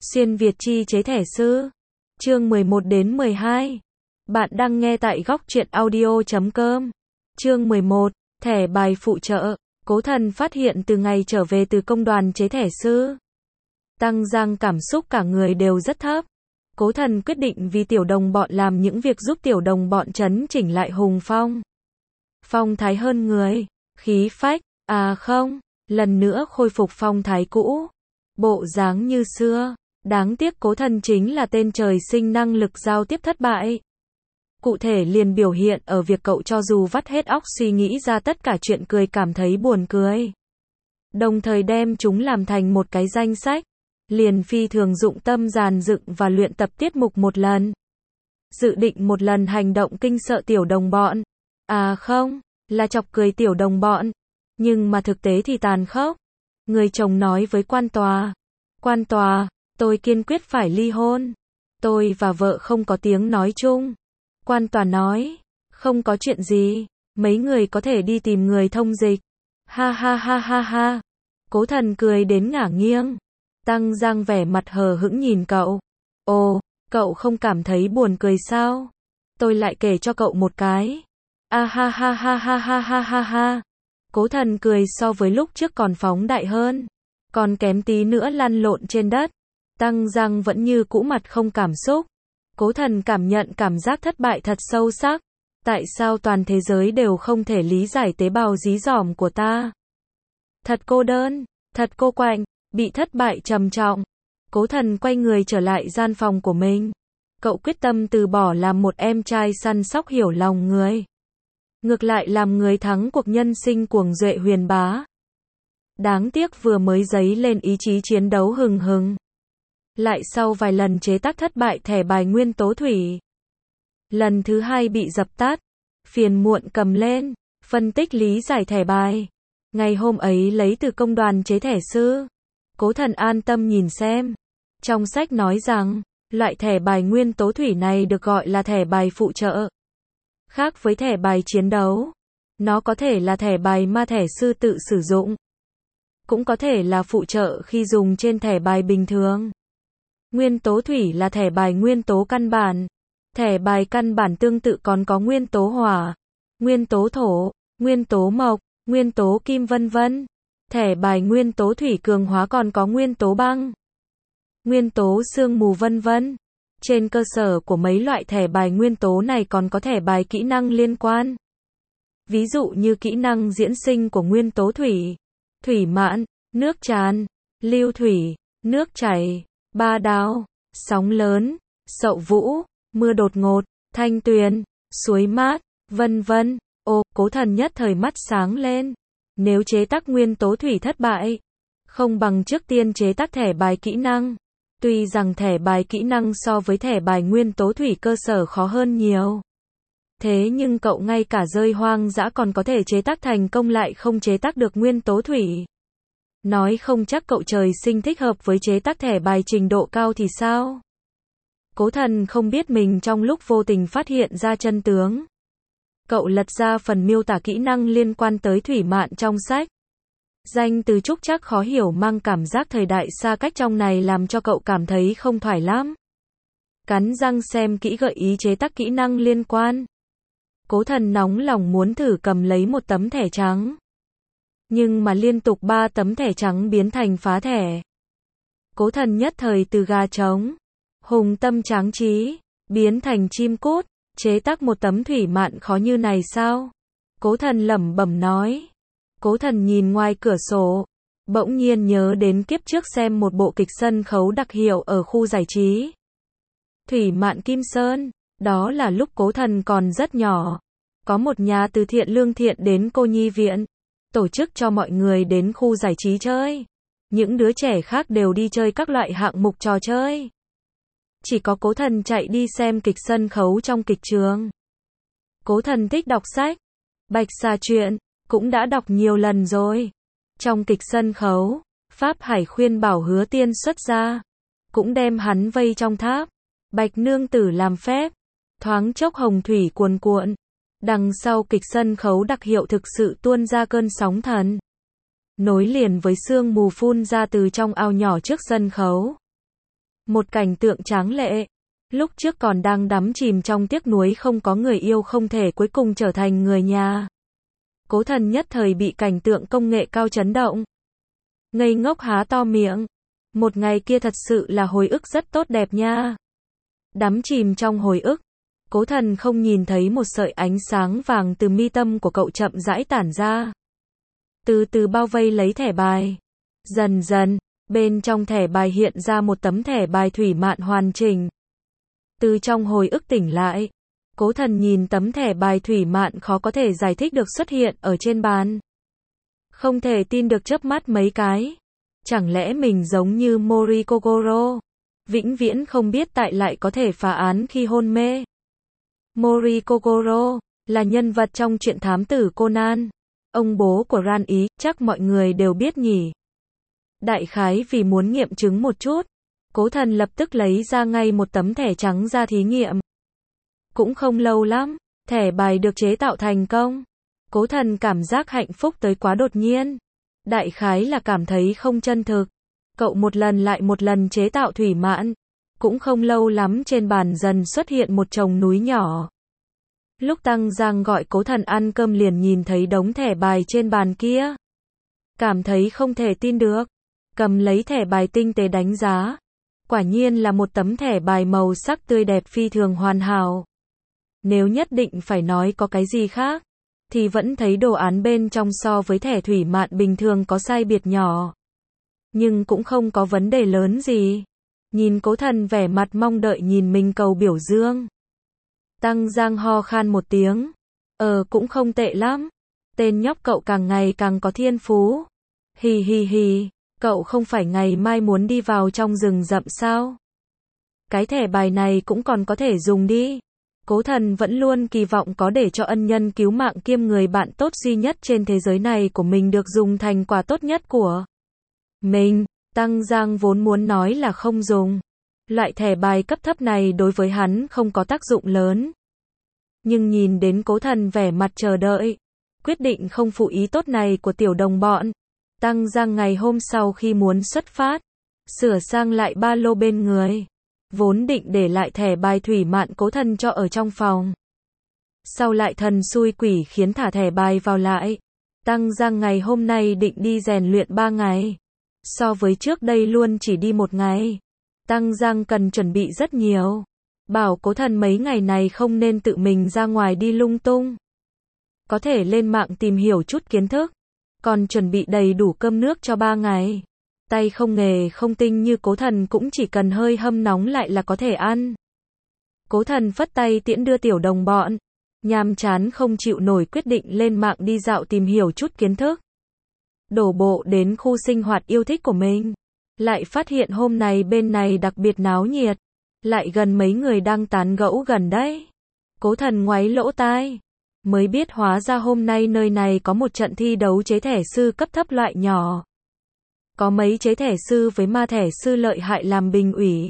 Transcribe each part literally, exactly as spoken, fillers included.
Xuyên Việt chi chế thẻ sư. Chương mười một đến mười hai. Bạn đang nghe tại góc truyện audio chấm com. Chương mười một. Thẻ bài phụ trợ. Cố Thần phát hiện từ ngày trở về từ công đoàn chế thẻ sư, Tăng Giang cảm xúc cả người đều rất thấp. Cố Thần quyết định vì tiểu đồng bọn làm những việc giúp tiểu đồng bọn chấn chỉnh lại hùng phong. Phong thái hơn người, khí phách, à không, lần nữa khôi phục phong thái cũ. Bộ dáng như xưa, đáng tiếc Cố Thần chính là tên trời sinh năng lực giao tiếp thất bại. Cụ thể liền biểu hiện ở việc cậu cho dù vắt hết óc suy nghĩ ra tất cả chuyện cười cảm thấy buồn cười, đồng thời đem chúng làm thành một cái danh sách, liền phi thường dụng tâm dàn dựng và luyện tập tiết mục một lần. Dự định một lần hành động kinh sợ tiểu đồng bọn. À không, là chọc cười tiểu đồng bọn. Nhưng mà thực tế thì tàn khốc. Người chồng nói với quan tòa. Quan tòa, tôi kiên quyết phải ly hôn. Tôi và vợ không có tiếng nói chung. Quan tòa nói, không có chuyện gì, mấy người có thể đi tìm người thông dịch. Ha ha ha ha ha. Cố Thần cười đến ngả nghiêng. Tăng Giang vẻ mặt hờ hững nhìn cậu. Ồ, cậu không cảm thấy buồn cười sao? Tôi lại kể cho cậu một cái. A ha ha ha ha ha ha ha ha. Cố Thần cười so với lúc trước còn phóng đại hơn. Còn kém tí nữa lăn lộn trên đất. Tăng Giang vẫn như cũ mặt không cảm xúc. Cố Thần cảm nhận cảm giác thất bại thật sâu sắc. Tại sao toàn thế giới đều không thể lý giải tế bào dí dỏm của ta? Thật cô đơn, thật cô quạnh, bị thất bại trầm trọng. Cố Thần quay người trở lại gian phòng của mình. Cậu quyết tâm từ bỏ làm một em trai săn sóc hiểu lòng người. Ngược lại làm người thắng cuộc nhân sinh cuồng duệ huyền bá. Đáng tiếc vừa mới dấy lên ý chí chiến đấu hừng hừng. Lại sau vài lần chế tác thất bại thẻ bài nguyên tố thủy. Lần thứ hai bị dập tắt. Phiền muộn cầm lên, phân tích lý giải thẻ bài. Ngày hôm ấy lấy từ công đoàn chế thẻ sư. Cố Thần an tâm nhìn xem. Trong sách nói rằng, loại thẻ bài nguyên tố thủy này được gọi là thẻ bài phụ trợ. Khác với thẻ bài chiến đấu. Nó có thể là thẻ bài mà thẻ sư tự sử dụng. Cũng có thể là phụ trợ khi dùng trên thẻ bài bình thường. Nguyên tố thủy là thẻ bài nguyên tố căn bản. Thẻ bài căn bản tương tự còn có nguyên tố hỏa, nguyên tố thổ, nguyên tố mộc, nguyên tố kim vân vân. Thẻ bài nguyên tố thủy cường hóa còn có nguyên tố băng, nguyên tố sương mù vân vân. Trên cơ sở của mấy loại thẻ bài nguyên tố này còn có thẻ bài kỹ năng liên quan. Ví dụ như kỹ năng diễn sinh của nguyên tố thủy, thủy mãn, nước tràn, lưu thủy, nước chảy, ba đao, sóng lớn, sậu vũ, mưa đột ngột, thanh tuyền, suối mát, vân vân. Ô, Cố Thần nhất thời mắt sáng lên. Nếu chế tác nguyên tố thủy thất bại, không bằng trước tiên chế tác thẻ bài kỹ năng. Tuy rằng thẻ bài kỹ năng so với thẻ bài nguyên tố thủy cơ sở khó hơn nhiều. Thế nhưng cậu ngay cả rơi hoang dã còn có thể chế tác thành công lại không chế tác được nguyên tố thủy. Nói không chắc cậu trời sinh thích hợp với chế tác thẻ bài trình độ cao thì sao? Cố Thần không biết mình trong lúc vô tình phát hiện ra chân tướng. Cậu lật ra phần miêu tả kỹ năng liên quan tới thủy mạn trong sách. Danh từ trúc trắc khó hiểu mang cảm giác thời đại xa cách trong này làm cho cậu cảm thấy không thoải lắm. Cắn răng xem kỹ gợi ý chế tác kỹ năng liên quan. Cố Thần nóng lòng muốn thử cầm lấy một tấm thẻ trắng. Nhưng mà liên tục ba tấm thẻ trắng biến thành phá thẻ. Cố Thần nhất thời từ gà trống, hùng tâm tráng trí, biến thành chim cút, chế tác một tấm thủy mạn khó như này sao? Cố Thần lẩm bẩm nói. Cố Thần nhìn ngoài cửa sổ, bỗng nhiên nhớ đến kiếp trước xem một bộ kịch sân khấu đặc hiệu ở khu giải trí. Thủy mạn Kim Sơn, đó là lúc Cố Thần còn rất nhỏ. Có một nhà từ thiện lương thiện đến cô nhi viện, tổ chức cho mọi người đến khu giải trí chơi. Những đứa trẻ khác đều đi chơi các loại hạng mục trò chơi. Chỉ có Cố Thần chạy đi xem kịch sân khấu trong kịch trường. Cố Thần thích đọc sách. Bạch Xà truyện, cũng đã đọc nhiều lần rồi. Trong kịch sân khấu, Pháp Hải khuyên bảo Hứa Tiên xuất gia. Cũng đem hắn vây trong tháp. Bạch Nương Tử làm phép. Thoáng chốc hồng thủy cuồn cuộn. Đằng sau kịch sân khấu đặc hiệu thực sự tuôn ra cơn sóng thần. Nối liền với sương mù phun ra từ trong ao nhỏ trước sân khấu. Một cảnh tượng tráng lệ. Lúc trước còn đang đắm chìm trong tiếc nuối không có người yêu không thể cuối cùng trở thành người nhà. Cố Thần nhất thời bị cảnh tượng công nghệ cao chấn động. Ngây ngốc há to miệng. Một ngày kia thật sự là hồi ức rất tốt đẹp nha. Đắm chìm trong hồi ức. Cố Thần không nhìn thấy một sợi ánh sáng vàng từ mi tâm của cậu chậm rãi tản ra. Từ từ bao vây lấy thẻ bài. Dần dần, bên trong thẻ bài hiện ra một tấm thẻ bài thủy mạn hoàn chỉnh. Từ trong hồi ức tỉnh lại, Cố Thần nhìn tấm thẻ bài thủy mạn khó có thể giải thích được xuất hiện ở trên bàn. Không thể tin được chớp mắt mấy cái. Chẳng lẽ mình giống như Mori Kogoro, vĩnh viễn không biết tại lại có thể phá án khi hôn mê. Mori Kogoro là nhân vật trong truyện thám tử Conan, ông bố của Ran Ý, chắc mọi người đều biết nhỉ. Đại khái vì muốn nghiệm chứng một chút, Cố Thần lập tức lấy ra ngay một tấm thẻ trắng ra thí nghiệm. Cũng không lâu lắm, thẻ bài được chế tạo thành công. Cố Thần cảm giác hạnh phúc tới quá đột nhiên. Đại khái là cảm thấy không chân thực. Cậu một lần lại một lần chế tạo thủy mạn. Cũng không lâu lắm trên bàn dần xuất hiện một chồng núi nhỏ. Lúc Tăng Giang gọi Cố Thần ăn cơm liền nhìn thấy đống thẻ bài trên bàn kia. Cảm thấy không thể tin được. Cầm lấy thẻ bài tinh tế đánh giá. Quả nhiên là một tấm thẻ bài màu sắc tươi đẹp phi thường hoàn hảo. Nếu nhất định phải nói có cái gì khác, thì vẫn thấy đồ án bên trong so với thẻ thủy mạn bình thường có sai biệt nhỏ. Nhưng cũng không có vấn đề lớn gì. Nhìn Cố Thần vẻ mặt mong đợi nhìn mình cầu biểu dương. Tăng Giang ho khan một tiếng. Ờ cũng không tệ lắm. Tên nhóc cậu càng ngày càng có thiên phú. Hì hì hì. Cậu không phải ngày mai muốn đi vào trong rừng rậm sao? Cái thẻ bài này cũng còn có thể dùng đi. Cố Thần vẫn luôn kỳ vọng có để cho ân nhân cứu mạng kiêm người bạn tốt duy nhất trên thế giới này của mình được dùng thành quà tốt nhất của mình. Tăng Giang vốn muốn nói là không dùng. Loại thẻ bài cấp thấp này đối với hắn không có tác dụng lớn. Nhưng nhìn đến Cố Thần vẻ mặt chờ đợi, quyết định không phụ ý tốt này của tiểu đồng bọn. Tăng Giang ngày hôm sau khi muốn xuất phát, sửa sang lại ba lô bên người. Vốn định để lại thẻ bài thủy mạn Cố Thần cho ở trong phòng. Sau lại thần xui quỷ khiến thả thẻ bài vào lại. Tăng Giang ngày hôm nay định đi rèn luyện ba ngày. So với trước đây luôn chỉ đi một ngày. Tăng Giang cần chuẩn bị rất nhiều. Bảo Cố Thần mấy ngày này không nên tự mình ra ngoài đi lung tung. Có thể lên mạng tìm hiểu chút kiến thức. Còn chuẩn bị đầy đủ cơm nước cho ba ngày. Tay không nghề không tinh như Cố Thần cũng chỉ cần hơi hâm nóng lại là có thể ăn. Cố Thần phất tay tiễn đưa tiểu đồng bọn. Nhàm chán không chịu nổi quyết định lên mạng đi dạo tìm hiểu chút kiến thức. Đổ bộ đến khu sinh hoạt yêu thích của mình. Lại phát hiện hôm nay bên này đặc biệt náo nhiệt. Lại gần mấy người đang tán gẫu gần đấy. Cố Thần ngoáy lỗ tai. Mới biết hóa ra hôm nay nơi này có một trận thi đấu chế thẻ sư cấp thấp loại nhỏ. Có mấy chế thẻ sư với ma thẻ sư lợi hại làm bình ủy.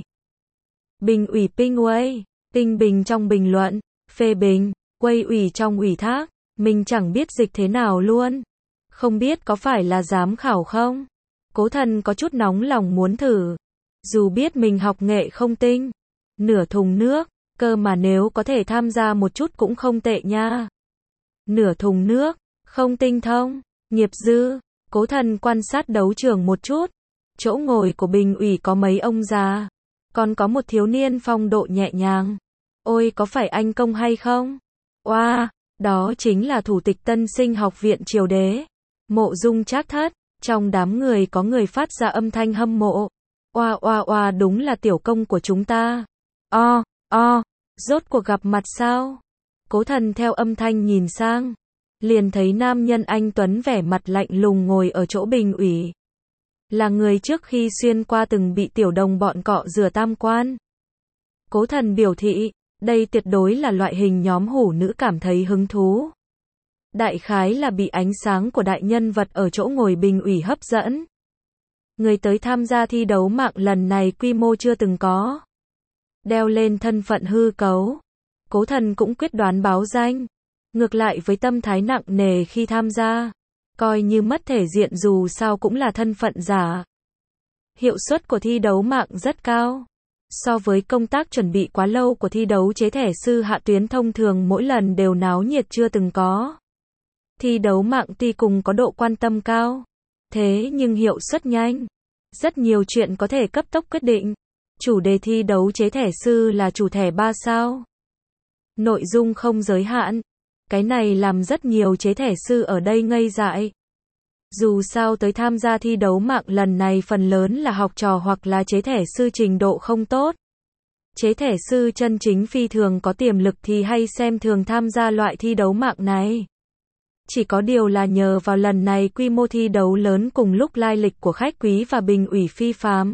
Bình ủy ping uây, tinh bình trong bình luận, phê bình, quây ủy trong ủy thác, mình chẳng biết dịch thế nào luôn. Không biết có phải là giám khảo không? Cố Thần có chút nóng lòng muốn thử. Dù biết mình học nghệ không tinh, nửa thùng nước, cơ mà nếu có thể tham gia một chút cũng không tệ nha. Nửa thùng nước, không tinh thông, nghiệp dư. Cố Thần quan sát đấu trường một chút. Chỗ ngồi của bình ủy có mấy ông già. Còn có một thiếu niên phong độ nhẹ nhàng. Ôi có phải anh Công hay không? Oa, wow, đó chính là thủ tịch tân sinh học viện Triều Đế. Mộ Dung Trác Thất. Trong đám người có người phát ra âm thanh hâm mộ. Oa oa oa đúng là tiểu công của chúng ta. O, o, rốt cuộc gặp mặt sao? Cố Thần theo âm thanh nhìn sang. Liền thấy nam nhân anh tuấn vẻ mặt lạnh lùng ngồi ở chỗ bình ủy. Là người trước khi xuyên qua từng bị tiểu đồng bọn cọ rửa tam quan. Cố Thần biểu thị, đây tuyệt đối là loại hình nhóm hủ nữ cảm thấy hứng thú. Đại khái là bị ánh sáng của đại nhân vật ở chỗ ngồi bình ủy hấp dẫn. Người tới tham gia thi đấu mạng lần này quy mô chưa từng có. Đeo lên thân phận hư cấu. Cố Thần cũng quyết đoán báo danh. Ngược lại với tâm thái nặng nề khi tham gia. Coi như mất thể diện dù sao cũng là thân phận giả. Hiệu suất của thi đấu mạng rất cao. So với công tác chuẩn bị quá lâu của thi đấu chế thẻ sư hạ tuyến thông thường mỗi lần đều náo nhiệt chưa từng có. Thi đấu mạng tuy cùng có độ quan tâm cao, thế nhưng hiệu suất nhanh. Rất nhiều chuyện có thể cấp tốc quyết định. Chủ đề thi đấu chế thẻ sư là chủ thẻ ba sao. Nội dung không giới hạn. Cái này làm rất nhiều chế thẻ sư ở đây ngây dại. Dù sao tới tham gia thi đấu mạng lần này phần lớn là học trò hoặc là chế thẻ sư trình độ không tốt. Chế thẻ sư chân chính phi thường có tiềm lực thì hay xem thường tham gia loại thi đấu mạng này. Chỉ có điều là nhờ vào lần này quy mô thi đấu lớn cùng lúc lai lịch của khách quý và bình ủy phi phàm,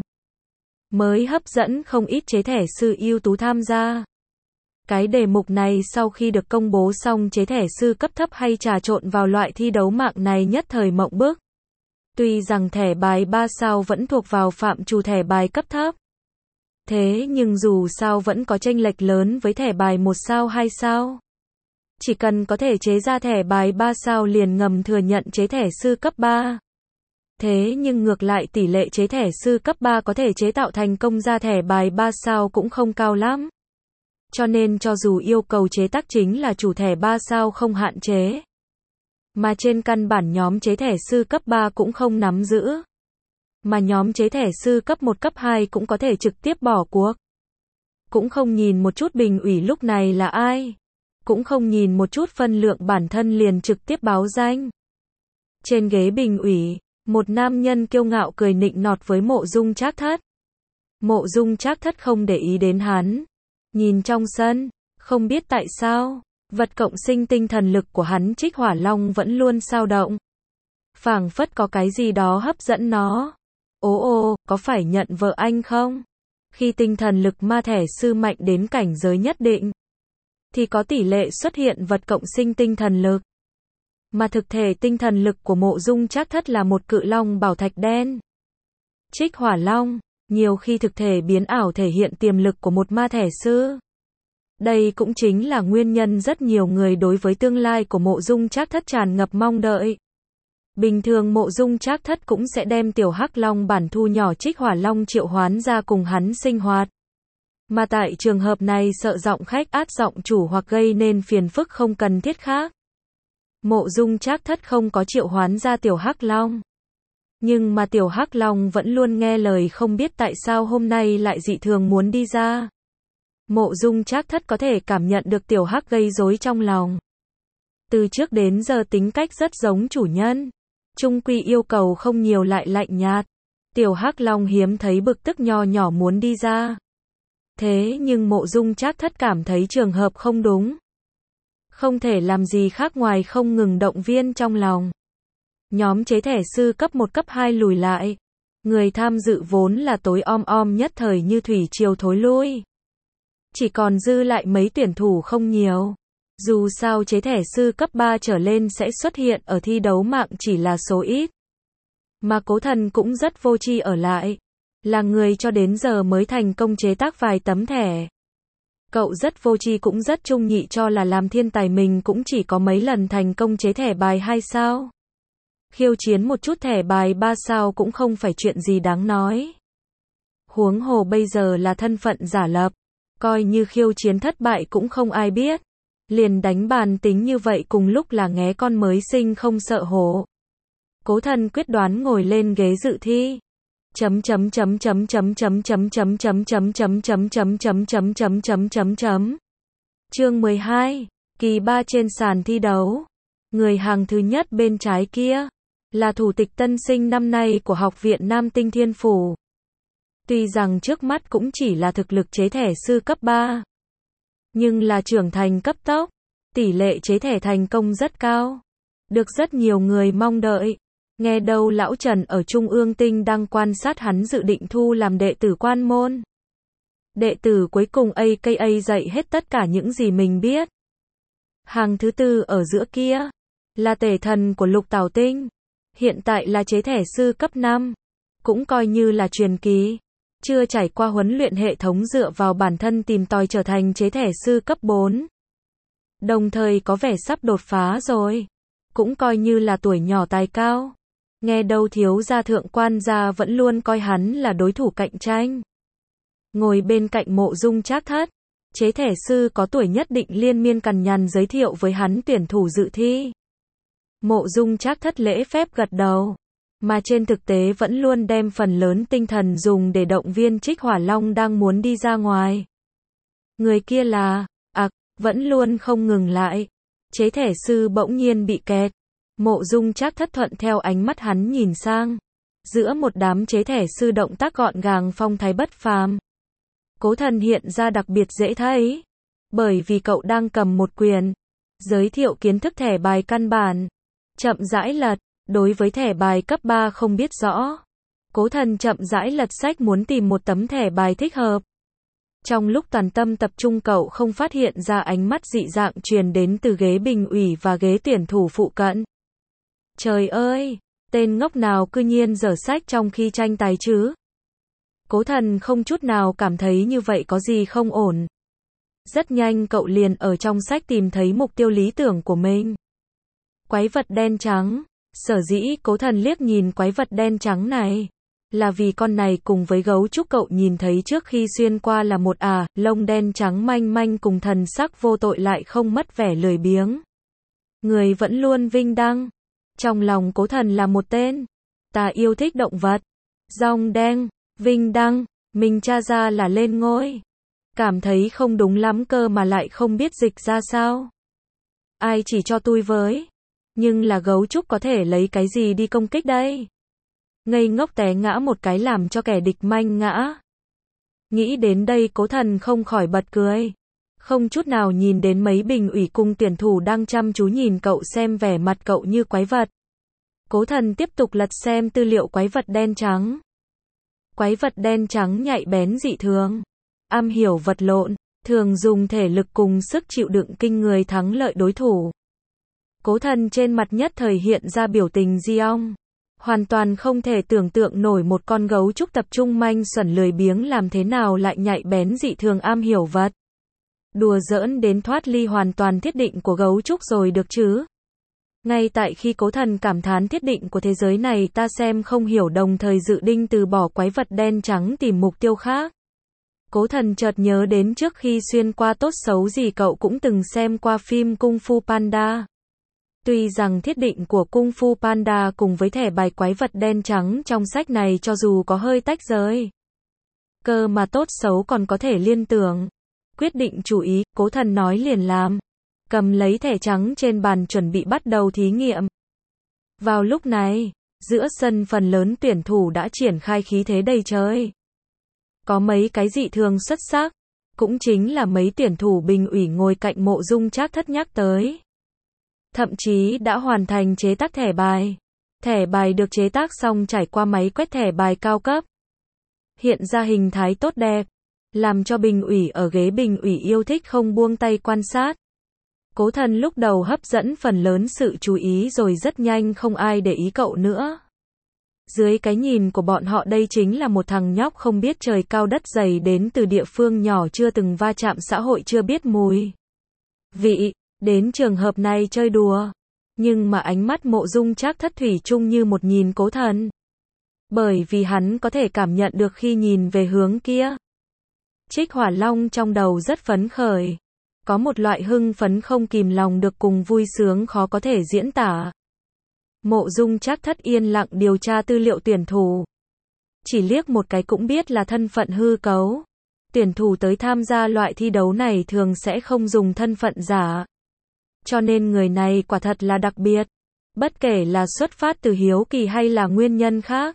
mới hấp dẫn không ít chế thẻ sư ưu tú tham gia. Cái đề mục này sau khi được công bố xong chế thẻ sư cấp thấp hay trà trộn vào loại thi đấu mạng này nhất thời mộng bức. Tuy rằng thẻ bài ba sao vẫn thuộc vào phạm trù thẻ bài cấp thấp. Thế nhưng dù sao vẫn có chênh lệch lớn với thẻ bài một sao hai sao. Chỉ cần có thể chế ra thẻ bài ba sao liền ngầm thừa nhận chế thẻ sư cấp ba. Thế nhưng ngược lại tỷ lệ chế thẻ sư cấp ba có thể chế tạo thành công ra thẻ bài ba sao cũng không cao lắm. Cho nên cho dù yêu cầu chế tác chính là chủ thẻ ba sao không hạn chế, mà trên căn bản nhóm chế thẻ sư cấp ba cũng không nắm giữ. Mà nhóm chế thẻ sư cấp một cấp hai cũng có thể trực tiếp bỏ cuộc. Cũng không nhìn một chút bình ủy lúc này là ai. Cũng không nhìn một chút phân lượng bản thân liền trực tiếp báo danh. Trên ghế bình ủy, một nam nhân kiêu ngạo cười nịnh nọt với Mộ Dung Trác Thất. Mộ Dung Trác Thất không để ý đến hắn. Nhìn trong sân, không biết tại sao, vật cộng sinh tinh thần lực của hắn Trích Hỏa Long vẫn luôn sao động. Phảng phất có cái gì đó hấp dẫn nó. Ố ô, có phải nhận vợ anh không? Khi tinh thần lực ma thẻ sư mạnh đến cảnh giới nhất định, thì có tỷ lệ xuất hiện vật cộng sinh tinh thần lực. Mà thực thể tinh thần lực của Mộ Dung Trác Thất là một cự long bảo thạch đen. Trích Hỏa Long, nhiều khi thực thể biến ảo thể hiện tiềm lực của một ma thẻ sư. Đây cũng chính là nguyên nhân rất nhiều người đối với tương lai của Mộ Dung Trác Thất tràn ngập mong đợi. Bình thường Mộ Dung Trác Thất cũng sẽ đem tiểu hắc long bản thu nhỏ Trích Hỏa Long triệu hoán ra cùng hắn sinh hoạt. Mà tại trường hợp này sợ giọng khách át giọng chủ hoặc gây nên phiền phức không cần thiết khác. Mộ Dung Trác Thất không có triệu hoán ra tiểu hắc long. Nhưng mà tiểu hắc long vẫn luôn nghe lời, không biết tại sao hôm nay lại dị thường muốn đi ra. Mộ Dung Trác Thất có thể cảm nhận được tiểu hắc gây rối trong lòng. Từ trước đến giờ tính cách rất giống chủ nhân. Chung quy yêu cầu không nhiều lại lạnh nhạt. Tiểu hắc long hiếm thấy bực tức nho nhỏ muốn đi ra. Thế nhưng Mộ Dung Trác Thất cảm thấy trường hợp không đúng. Không thể làm gì khác ngoài không ngừng động viên trong lòng. Nhóm chế thẻ sư cấp một cấp hai lùi lại. Người tham dự vốn là tối om om nhất thời như thủy triều thối lui. Chỉ còn dư lại mấy tuyển thủ không nhiều. Dù sao chế thẻ sư cấp ba trở lên sẽ xuất hiện ở thi đấu mạng chỉ là số ít. Mà Cố Thần cũng rất vô tri ở lại. Là người cho đến giờ mới thành công chế tác vài tấm thẻ. Cậu rất vô tri cũng rất trung nhị cho là làm thiên tài mình cũng chỉ có mấy lần thành công chế thẻ bài hai sao. Khiêu chiến một chút thẻ bài ba sao cũng không phải chuyện gì đáng nói. Huống hồ bây giờ là thân phận giả lập. Coi như khiêu chiến thất bại cũng không ai biết. Liền đánh bàn tính như vậy cùng lúc là nghé con mới sinh không sợ hổ. Cố Thần quyết đoán ngồi lên ghế dự thi. Chấm chấm chấm chấm chấm chấm chấm chấm chấm chấm chấm chấm chấm chấm chấm chấm chấm chấm chấm. Chương mười hai, kỳ ba trên sàn thi đấu. Người hàng thứ nhất bên trái kia là thủ tịch tân sinh năm nay của Học viện Nam Tinh Thiên Phủ. Tuy rằng trước mắt cũng chỉ là thực lực chế thẻ sư cấp ba, nhưng là trưởng thành cấp tốc, tỷ lệ chế thẻ thành công rất cao, được rất nhiều người mong đợi. Nghe đâu lão Trần ở Trung ương Tinh đang quan sát hắn dự định thu làm đệ tử quan môn. Đệ tử cuối cùng a ca a dạy hết tất cả những gì mình biết. Hàng thứ tư ở giữa kia là tể thần của Lục Tảo Tinh, hiện tại là chế thẻ sư cấp năm, cũng coi như là truyền kỳ, chưa trải qua huấn luyện hệ thống dựa vào bản thân tìm tòi trở thành chế thẻ sư cấp bốn. Đồng thời có vẻ sắp đột phá rồi, cũng coi như là tuổi nhỏ tài cao. Nghe đâu thiếu gia thượng quan gia vẫn luôn coi hắn là đối thủ cạnh tranh. Ngồi bên cạnh Mộ Dung Trác Thất, chế thẻ sư có tuổi nhất định liên miên cằn nhằn giới thiệu với hắn tuyển thủ dự thi. Mộ Dung Trác Thất lễ phép gật đầu, mà trên thực tế vẫn luôn đem phần lớn tinh thần dùng để động viên Trích Hỏa Long đang muốn đi ra ngoài. Người kia là, ặc, à, vẫn luôn không ngừng lại. Chế thẻ sư bỗng nhiên bị kẹt. Mộ Dung Trác Thất thuận theo ánh mắt hắn nhìn sang. Giữa một đám chế thẻ sư động tác gọn gàng phong thái bất phàm. Cố Thần hiện ra đặc biệt dễ thấy. Bởi vì cậu đang cầm một quyển. Giới thiệu kiến thức thẻ bài căn bản. Chậm rãi lật. Đối với thẻ bài cấp ba không biết rõ. Cố Thần chậm rãi lật sách muốn tìm một tấm thẻ bài thích hợp. Trong lúc toàn tâm tập trung cậu không phát hiện ra ánh mắt dị dạng truyền đến từ ghế bình ủy và ghế tuyển thủ phụ cận. Trời ơi, tên ngốc nào cư nhiên dở sách trong khi tranh tài chứ? Cố Thần không chút nào cảm thấy như vậy có gì không ổn. Rất nhanh cậu liền ở trong sách tìm thấy mục tiêu lý tưởng của mình. Quái vật đen trắng. Sở dĩ Cố Thần liếc nhìn quái vật đen trắng này, là vì con này cùng với gấu trúc cậu nhìn thấy trước khi xuyên qua là một à, lông đen trắng manh manh cùng thần sắc vô tội lại không mất vẻ lười biếng. Người vẫn luôn vinh đăng. Trong lòng Cố Thần là một tên. Ta yêu thích động vật. Dòng đen, vinh đăng, mình tra ra là lên ngôi. Cảm thấy không đúng lắm cơ mà lại không biết dịch ra sao. Ai chỉ cho tôi với. Nhưng là gấu trúc có thể lấy cái gì đi công kích đây? Ngây ngốc té ngã một cái làm cho kẻ địch manh ngã. Nghĩ đến đây Cố Thần không khỏi bật cười. Không chút nào nhìn đến mấy bình ủy cùng tuyển thủ đang chăm chú nhìn cậu xem vẻ mặt cậu như quái vật. Cố Thần tiếp tục lật xem tư liệu quái vật đen trắng. Quái vật đen trắng nhạy bén dị thường. Am hiểu vật lộn, thường dùng thể lực cùng sức chịu đựng kinh người thắng lợi đối thủ. Cố Thần trên mặt nhất thời hiện ra biểu tình di ong. Hoàn toàn không thể tưởng tượng nổi một con gấu trúc tập trung manh xuẩn lười biếng làm thế nào lại nhạy bén dị thường am hiểu vật. Đùa giỡn đến thoát ly hoàn toàn thiết định của gấu trúc rồi được chứ. Ngay tại khi Cố Thần cảm thán thiết định của thế giới này ta xem không hiểu đồng thời dự định từ bỏ quái vật đen trắng tìm mục tiêu khác. Cố Thần chợt nhớ đến trước khi xuyên qua tốt xấu gì cậu cũng từng xem qua phim Kung Fu Panda. Tuy rằng thiết định của Kung Fu Panda cùng với thẻ bài quái vật đen trắng trong sách này cho dù có hơi tách rời. Cơ mà tốt xấu còn có thể liên tưởng. Quyết định chủ ý, Cố Thần nói liền làm. Cầm lấy thẻ trắng trên bàn chuẩn bị bắt đầu thí nghiệm. Vào lúc này, giữa sân phần lớn tuyển thủ đã triển khai khí thế đầy trời. Có mấy cái dị thường xuất sắc, cũng chính là mấy tuyển thủ bình ủy ngồi cạnh Mộ Dung Trác Thất nhắc tới. Thậm chí đã hoàn thành chế tác thẻ bài. Thẻ bài được chế tác xong trải qua máy quét thẻ bài cao cấp. Hiện ra hình thái tốt đẹp, làm cho bình ủy ở ghế bình ủy yêu thích không buông tay quan sát. Cố Thần lúc đầu hấp dẫn phần lớn sự chú ý rồi rất nhanh không ai để ý cậu nữa. Dưới cái nhìn của bọn họ đây chính là một thằng nhóc không biết trời cao đất dày đến từ địa phương nhỏ chưa từng va chạm xã hội chưa biết mùi vị, đến trường hợp này chơi đùa. Nhưng mà ánh mắt Mộ Dung Trác Thất thủy chung như một nhìn Cố Thần. Bởi vì hắn có thể cảm nhận được khi nhìn về hướng kia. Trích Hỏa Long trong đầu rất phấn khởi. Có một loại hưng phấn không kìm lòng được cùng vui sướng khó có thể diễn tả. Mộ Dung Trác Thất yên lặng điều tra tư liệu tuyển thủ. Chỉ liếc một cái cũng biết là thân phận hư cấu. Tuyển thủ tới tham gia loại thi đấu này thường sẽ không dùng thân phận giả. Cho nên người này quả thật là đặc biệt. Bất kể là xuất phát từ hiếu kỳ hay là nguyên nhân khác.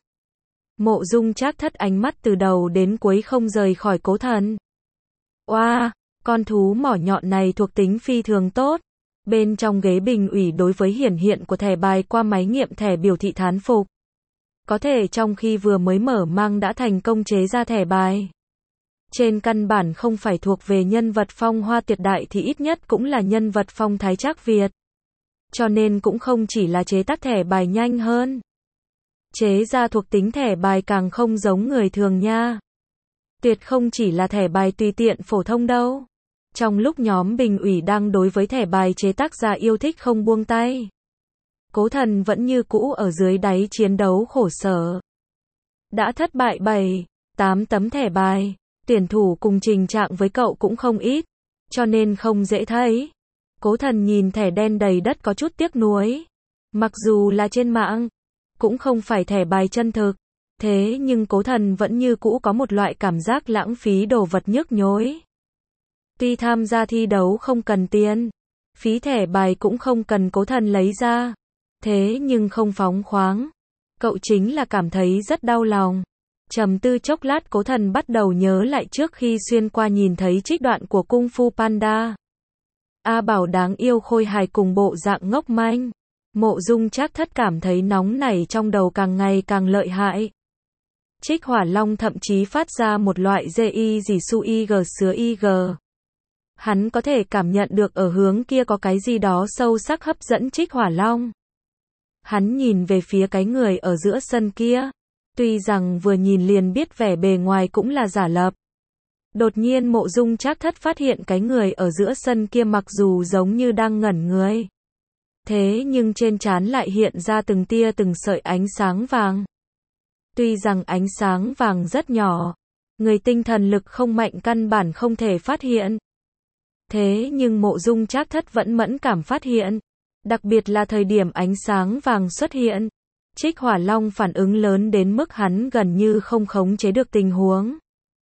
Mộ Dung Trác Thất ánh mắt từ đầu đến cuối không rời khỏi Cố Thần. Oa, wow, con thú mỏ nhọn này thuộc tính phi thường tốt. Bên trong ghế bình ủy đối với hiển hiện của thẻ bài qua máy nghiệm thẻ biểu thị thán phục. Có thể trong khi vừa mới mở mang đã thành công chế ra thẻ bài. Trên căn bản không phải thuộc về nhân vật phong hoa tuyệt đại thì ít nhất cũng là nhân vật phong thái Trác Việt. Cho nên cũng không chỉ là chế tác thẻ bài nhanh hơn. Chế ra thuộc tính thẻ bài càng không giống người thường nha. Tuyệt không chỉ là thẻ bài tùy tiện phổ thông đâu. Trong lúc nhóm bình ủy đang đối với thẻ bài chế tác ra yêu thích không buông tay. Cố Thần vẫn như cũ ở dưới đáy chiến đấu khổ sở. Đã thất bại bảy, tám tấm thẻ bài. Tuyển thủ cùng trình trạng với cậu cũng không ít, cho nên không dễ thấy. Cố Thần nhìn thẻ đen đầy đất có chút tiếc nuối. Mặc dù là trên mạng, cũng không phải thẻ bài chân thực. Thế nhưng Cố Thần vẫn như cũ có một loại cảm giác lãng phí đồ vật nhức nhối. Tuy tham gia thi đấu không cần tiền, phí thẻ bài cũng không cần Cố Thần lấy ra. Thế nhưng không phóng khoáng. Cậu chính là cảm thấy rất đau lòng. Trầm tư chốc lát Cố Thần bắt đầu nhớ lại trước khi xuyên qua nhìn thấy trích đoạn của Kung Fu Panda. A Bảo đáng yêu khôi hài cùng bộ dạng ngốc manh. Mộ Dung Trác Thất cảm thấy nóng nảy trong đầu càng ngày càng lợi hại. Trích Hỏa Long thậm chí phát ra một loại gi gì su ig sứa ig. Hắn có thể cảm nhận được ở hướng kia có cái gì đó sâu sắc hấp dẫn Trích Hỏa Long. Hắn nhìn về phía cái người ở giữa sân kia. Tuy rằng vừa nhìn liền biết vẻ bề ngoài cũng là giả lập. Đột nhiên Mộ Dung Trác Thất phát hiện cái người ở giữa sân kia mặc dù giống như đang ngẩn người. Thế nhưng trên trán lại hiện ra từng tia từng sợi ánh sáng vàng. Tuy rằng ánh sáng vàng rất nhỏ, người tinh thần lực không mạnh căn bản không thể phát hiện. Thế nhưng Mộ Dung Trác Thất vẫn mẫn cảm phát hiện. Đặc biệt là thời điểm ánh sáng vàng xuất hiện. Trích Hỏa Long phản ứng lớn đến mức hắn gần như không khống chế được tình huống.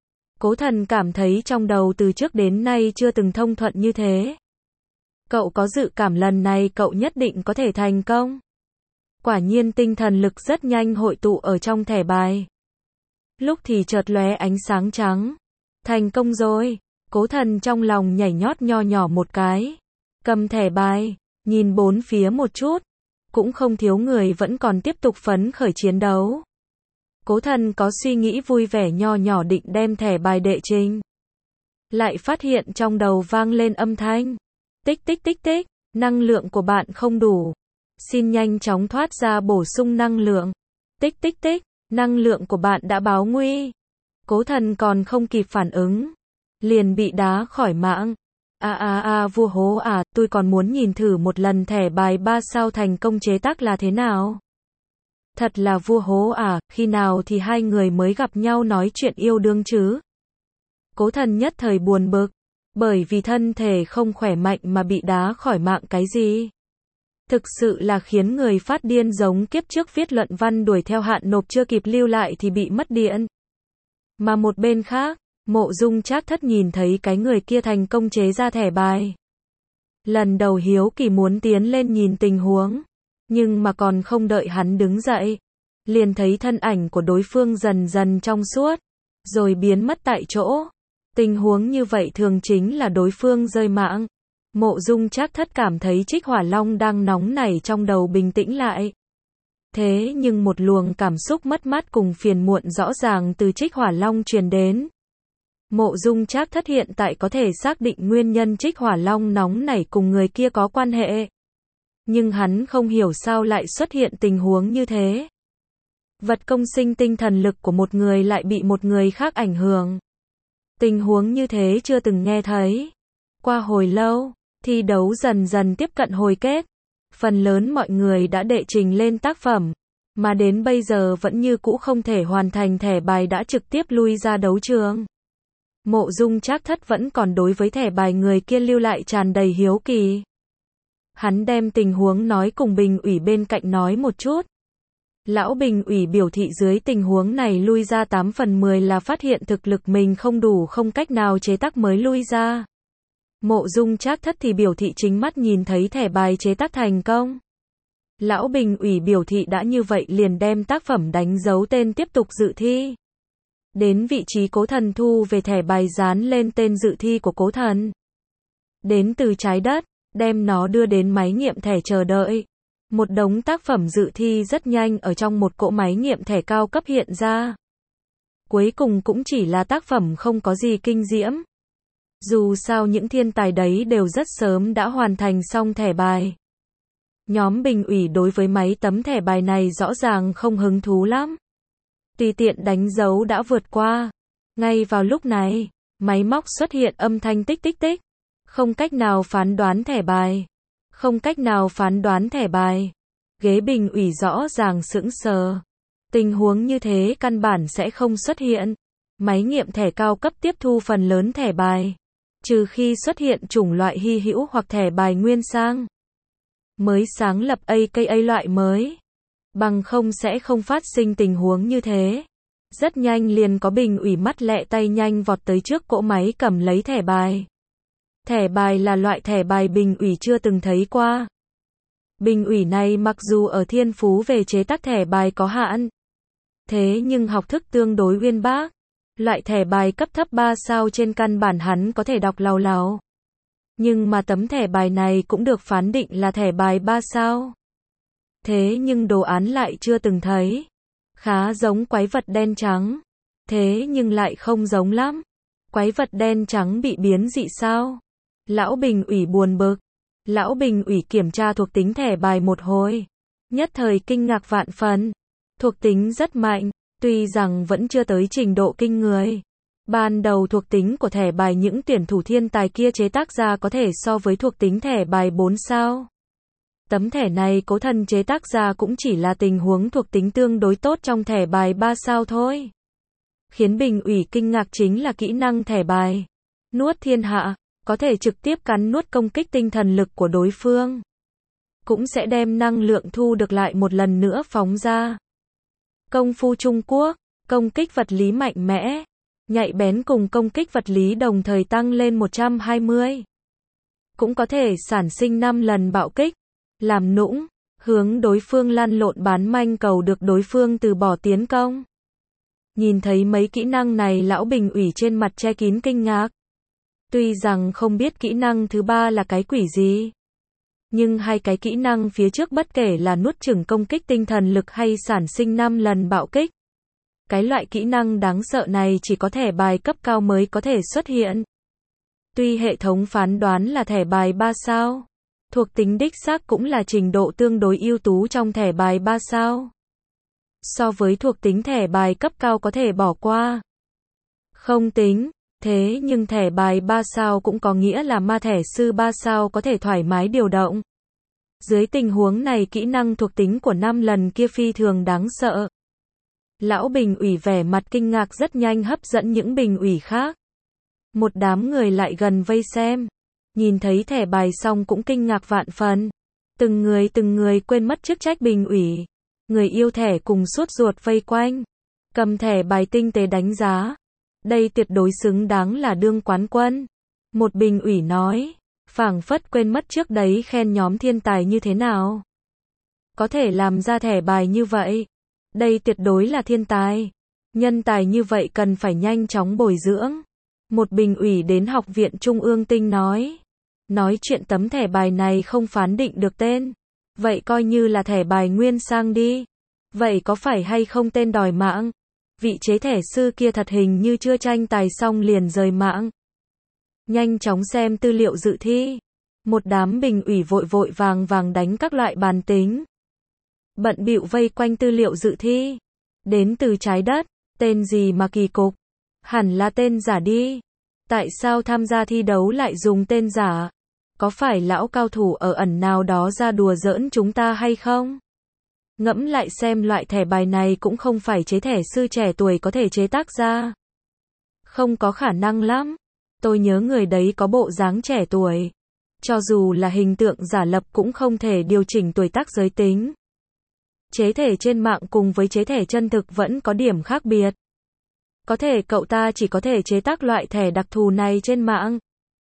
Cố Thần cảm thấy trong đầu từ trước đến nay chưa từng thông thuận như thế. Cậu có dự cảm lần này cậu nhất định có thể thành công. Quả nhiên tinh thần lực rất nhanh hội tụ ở trong thẻ bài. Lúc thì chợt lóe ánh sáng trắng. Thành công rồi. Cố Thần trong lòng nhảy nhót nho nhỏ một cái. Cầm thẻ bài, nhìn bốn phía một chút. Cũng không thiếu người vẫn còn tiếp tục phấn khởi chiến đấu. Cố Thần có suy nghĩ vui vẻ nho nhỏ định đem thẻ bài đệ trình. Lại phát hiện trong đầu vang lên âm thanh. Tích tích tích tích, năng lượng của bạn không đủ. Xin nhanh chóng thoát ra bổ sung năng lượng. Tích tích tích, năng lượng của bạn đã báo nguy. Cố Thần còn không kịp phản ứng. Liền bị đá khỏi mạng. À à à vua hố à, tôi còn muốn nhìn thử một lần thẻ bài ba sao thành công chế tác là thế nào. Thật là vua hố à, khi nào thì hai người mới gặp nhau nói chuyện yêu đương chứ. Cố Thần nhất thời buồn bực. Bởi vì thân thể không khỏe mạnh mà bị đá khỏi mạng cái gì. Thực sự là khiến người phát điên giống kiếp trước viết luận văn đuổi theo hạn nộp chưa kịp lưu lại thì bị mất điện. Mà một bên khác, Mộ Dung Trác Thất nhìn thấy cái người kia thành công chế ra thẻ bài. Lần đầu hiếu kỳ muốn tiến lên nhìn tình huống. Nhưng mà còn không đợi hắn đứng dậy. Liền thấy thân ảnh của đối phương dần dần trong suốt. Rồi biến mất tại chỗ. Tình huống như vậy thường chính là đối phương rơi mạng. Mộ Dung Trác Thất cảm thấy Trích Hỏa Long đang nóng nảy trong đầu bình tĩnh lại. Thế nhưng một luồng cảm xúc mất mát cùng phiền muộn rõ ràng từ Trích Hỏa Long truyền đến. Mộ Dung Trác Thất hiện tại có thể xác định nguyên nhân Trích Hỏa Long nóng nảy cùng người kia có quan hệ. Nhưng hắn không hiểu sao lại xuất hiện tình huống như thế. Vật công sinh tinh thần lực của một người lại bị một người khác ảnh hưởng. Tình huống như thế chưa từng nghe thấy. Qua hồi lâu, thi đấu dần dần tiếp cận hồi kết. Phần lớn mọi người đã đệ trình lên tác phẩm, mà đến bây giờ vẫn như cũ không thể hoàn thành thẻ bài đã trực tiếp lui ra đấu trường. Mộ Dung Trác Thất vẫn còn đối với thẻ bài người kia lưu lại tràn đầy hiếu kỳ. Hắn đem tình huống nói cùng Bình ủy bên cạnh nói một chút. Lão Bình ủy biểu thị dưới tình huống này lui ra tám phần mười là phát hiện thực lực mình không đủ không cách nào chế tác mới lui ra. Mộ Dung Trác Thất thì biểu thị chính mắt nhìn thấy thẻ bài chế tác thành công. Lão Bình ủy biểu thị đã như vậy liền đem tác phẩm đánh dấu tên tiếp tục dự thi. Đến vị trí Cố Thần thu về thẻ bài dán lên tên dự thi của Cố Thần. Đến từ trái đất, đem nó đưa đến máy nghiệm thẻ chờ đợi. Một đống tác phẩm dự thi rất nhanh ở trong một cỗ máy nghiệm thẻ cao cấp hiện ra. Cuối cùng cũng chỉ là tác phẩm không có gì kinh diễm. Dù sao những thiên tài đấy đều rất sớm đã hoàn thành xong thẻ bài. Nhóm Bình ủy đối với mấy tấm thẻ bài này rõ ràng không hứng thú lắm. Tùy tiện đánh dấu đã vượt qua. Ngay vào lúc này, máy móc xuất hiện âm thanh tích tích tích. Không cách nào phán đoán thẻ bài. Không cách nào phán đoán thẻ bài. Ghế Bình ủy rõ ràng sững sờ. Tình huống như thế căn bản sẽ không xuất hiện. máy nghiệm thẻ cao cấp tiếp thu phần lớn thẻ bài, trừ khi xuất hiện chủng loại hy hữu hoặc thẻ bài nguyên sang. Mới sáng lập a ca a loại mới. Bằng không sẽ không phát sinh tình huống như thế. Rất nhanh liền có bình ủy mắt lẹ tay nhanh vọt tới trước cỗ máy cầm lấy thẻ bài. Thẻ bài là loại thẻ bài bình ủy chưa từng thấy qua. Bình ủy này mặc dù ở thiên phú về chế tác thẻ bài có hạn, thế nhưng học thức tương đối uyên bác. Loại thẻ bài cấp thấp ba sao trên căn bản hắn có thể đọc làu làu. Nhưng mà tấm thẻ bài này cũng được phán định là thẻ bài ba sao. Thế nhưng đồ án lại chưa từng thấy. Khá giống quái vật đen trắng. Thế nhưng lại không giống lắm. Quái vật đen trắng bị biến dị sao? Lão Bình ủy buồn bực. Lão Bình ủy kiểm tra thuộc tính thẻ bài một hồi. Nhất thời kinh ngạc vạn phần. Thuộc tính rất mạnh, tuy rằng vẫn chưa tới trình độ kinh người. Ban đầu thuộc tính của thẻ bài những tuyển thủ thiên tài kia chế tác ra có thể so với thuộc tính thẻ bài bốn sao. Tấm thẻ này Cố Thần chế tác ra cũng chỉ là tình huống thuộc tính tương đối tốt trong thẻ bài ba sao thôi. Khiến Bình ủy kinh ngạc chính là kỹ năng thẻ bài. Nuốt thiên hạ, có thể trực tiếp cắn nuốt công kích tinh thần lực của đối phương. Cũng sẽ đem năng lượng thu được lại một lần nữa phóng ra. Công phu Trung Quốc, công kích vật lý mạnh mẽ, nhạy bén cùng công kích vật lý đồng thời tăng lên một trăm hai mươi. Cũng có thể sản sinh năm lần bạo kích, làm nũng, hướng đối phương lăn lộn bán manh cầu được đối phương từ bỏ tiến công. Nhìn thấy mấy kỹ năng này lão Bình ủy trên mặt che kín kinh ngạc. Tuy rằng không biết kỹ năng thứ ba là cái quỷ gì. Nhưng hai cái kỹ năng phía trước bất kể là nuốt chửng công kích tinh thần lực hay sản sinh năm lần bạo kích. Cái loại kỹ năng đáng sợ này chỉ có thẻ bài cấp cao mới có thể xuất hiện. Tuy hệ thống phán đoán là thẻ bài ba sao, thuộc tính đích xác cũng là trình độ tương đối ưu tú trong thẻ bài ba sao. So với thuộc tính thẻ bài cấp cao có thể bỏ qua. Không tính, thế nhưng thẻ bài ba sao cũng có nghĩa là ma thẻ sư ba sao có thể thoải mái điều động. Dưới tình huống này kỹ năng thuộc tính của năm lần kia phi thường đáng sợ. Lão Bình ủy vẻ mặt kinh ngạc rất nhanh hấp dẫn những Bình ủy khác. Một đám người lại gần vây xem. Nhìn thấy thẻ bài xong cũng kinh ngạc vạn phần. Từng người từng người quên mất chức trách Bình ủy. Người yêu thẻ cùng sốt ruột vây quanh. Cầm thẻ bài tinh tế đánh giá. Đây tuyệt đối xứng đáng là đương quán quân. Một Bình ủy nói. Phảng phất quên mất trước đấy khen nhóm thiên tài như thế nào. Có thể làm ra thẻ bài như vậy. Đây tuyệt đối là thiên tài. Nhân tài như vậy cần phải nhanh chóng bồi dưỡng. Một Bình ủy đến Học viện Trung ương Tinh nói. Nói chuyện tấm thẻ bài này không phán định được tên. Vậy coi như là thẻ bài nguyên sang đi. Vậy có phải hay không tên đòi mạng? Vị chế thẻ sư kia thật hình như chưa tranh tài xong liền rời mạng. Nhanh chóng xem tư liệu dự thi. Một đám Bình ủy vội vội vàng vàng đánh các loại bàn tính. Bận bịu vây quanh tư liệu dự thi. Đến từ trái đất, tên gì mà kỳ cục. Hẳn là tên giả đi. Tại sao tham gia thi đấu lại dùng tên giả? Có phải lão cao thủ ở ẩn nào đó ra đùa giỡn chúng ta hay không? Ngẫm lại xem loại thẻ bài này cũng không phải chế thẻ sư trẻ tuổi có thể chế tác ra. Không có khả năng lắm. Tôi nhớ người đấy có bộ dáng trẻ tuổi. Cho dù là hình tượng giả lập cũng không thể điều chỉnh tuổi tác giới tính. Chế thể trên mạng cùng với chế thể chân thực vẫn có điểm khác biệt. Có thể cậu ta chỉ có thể chế tác loại thẻ đặc thù này trên mạng.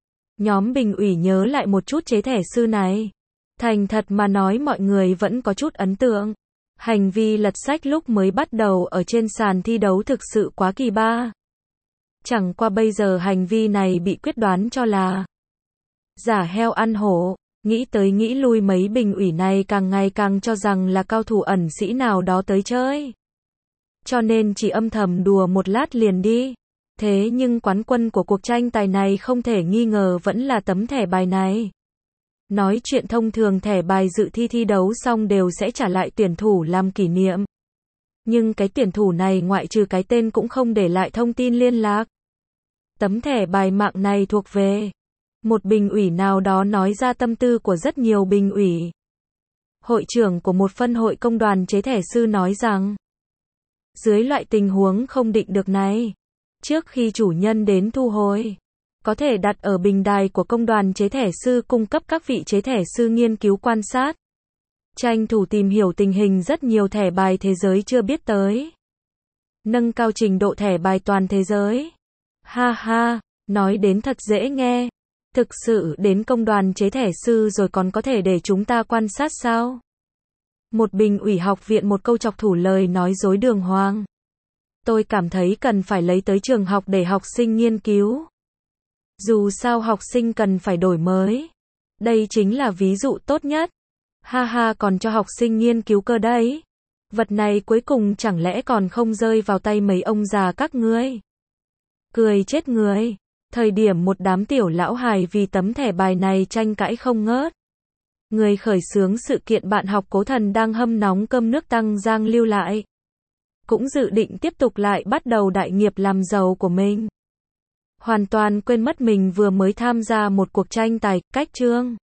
Nhóm Bình ủy nhớ lại một chút chế thẻ sư này. Thành thật mà nói mọi người vẫn có chút ấn tượng. Hành vi lật sách lúc mới bắt đầu ở trên sàn thi đấu thực sự quá kỳ ba. Chẳng qua bây giờ hành vi này bị quyết đoán cho là giả heo ăn hổ. Nghĩ tới nghĩ lui mấy Bình ủy này càng ngày càng cho rằng là cao thủ ẩn sĩ nào đó tới chơi. Cho nên chỉ âm thầm đùa một lát liền đi. Thế nhưng quán quân của cuộc tranh tài này không thể nghi ngờ vẫn là tấm thẻ bài này. Nói chuyện thông thường thẻ bài dự thi thi đấu xong đều sẽ trả lại tuyển thủ làm kỷ niệm. Nhưng cái tuyển thủ này ngoại trừ cái tên cũng không để lại thông tin liên lạc. Tấm thẻ bài mạng này thuộc về một Bình ủy nào đó nói ra tâm tư của rất nhiều Bình ủy. Hội trưởng của một phân hội công đoàn chế thẻ sư nói rằng, dưới loại tình huống không định được này, Trước khi chủ nhân đến thu hồi, có thể đặt ở bình đài của công đoàn chế thẻ sư cung cấp các vị chế thẻ sư nghiên cứu quan sát. Tranh thủ tìm hiểu tình hình rất nhiều thẻ bài thế giới chưa biết tới. Nâng cao trình độ thẻ bài toàn thế giới. Ha ha, nói đến thật dễ nghe. Thực sự đến công đoàn chế thẻ sư rồi còn có thể để chúng ta quan sát sao? Một bình ủy học viện một câu chọc thủ lời nói dối đường hoàng. Tôi cảm thấy cần phải lấy tới trường học để học sinh nghiên cứu. Dù sao học sinh cần phải đổi mới. Đây chính là ví dụ tốt nhất. Ha ha, còn cho học sinh nghiên cứu cơ đấy. Vật này cuối cùng chẳng lẽ còn không rơi vào tay mấy ông già các ngươi. Cười chết người. Thời điểm một đám tiểu lão hài vì tấm thẻ bài này tranh cãi không ngớt. Người khởi xướng sự kiện bạn học Cố Thần đang hâm nóng cơm nước Tăng Giang lưu lại. Cũng dự định tiếp tục lại bắt đầu đại nghiệp làm giàu của mình. Hoàn toàn quên mất mình vừa mới tham gia một cuộc tranh tài, cách chương.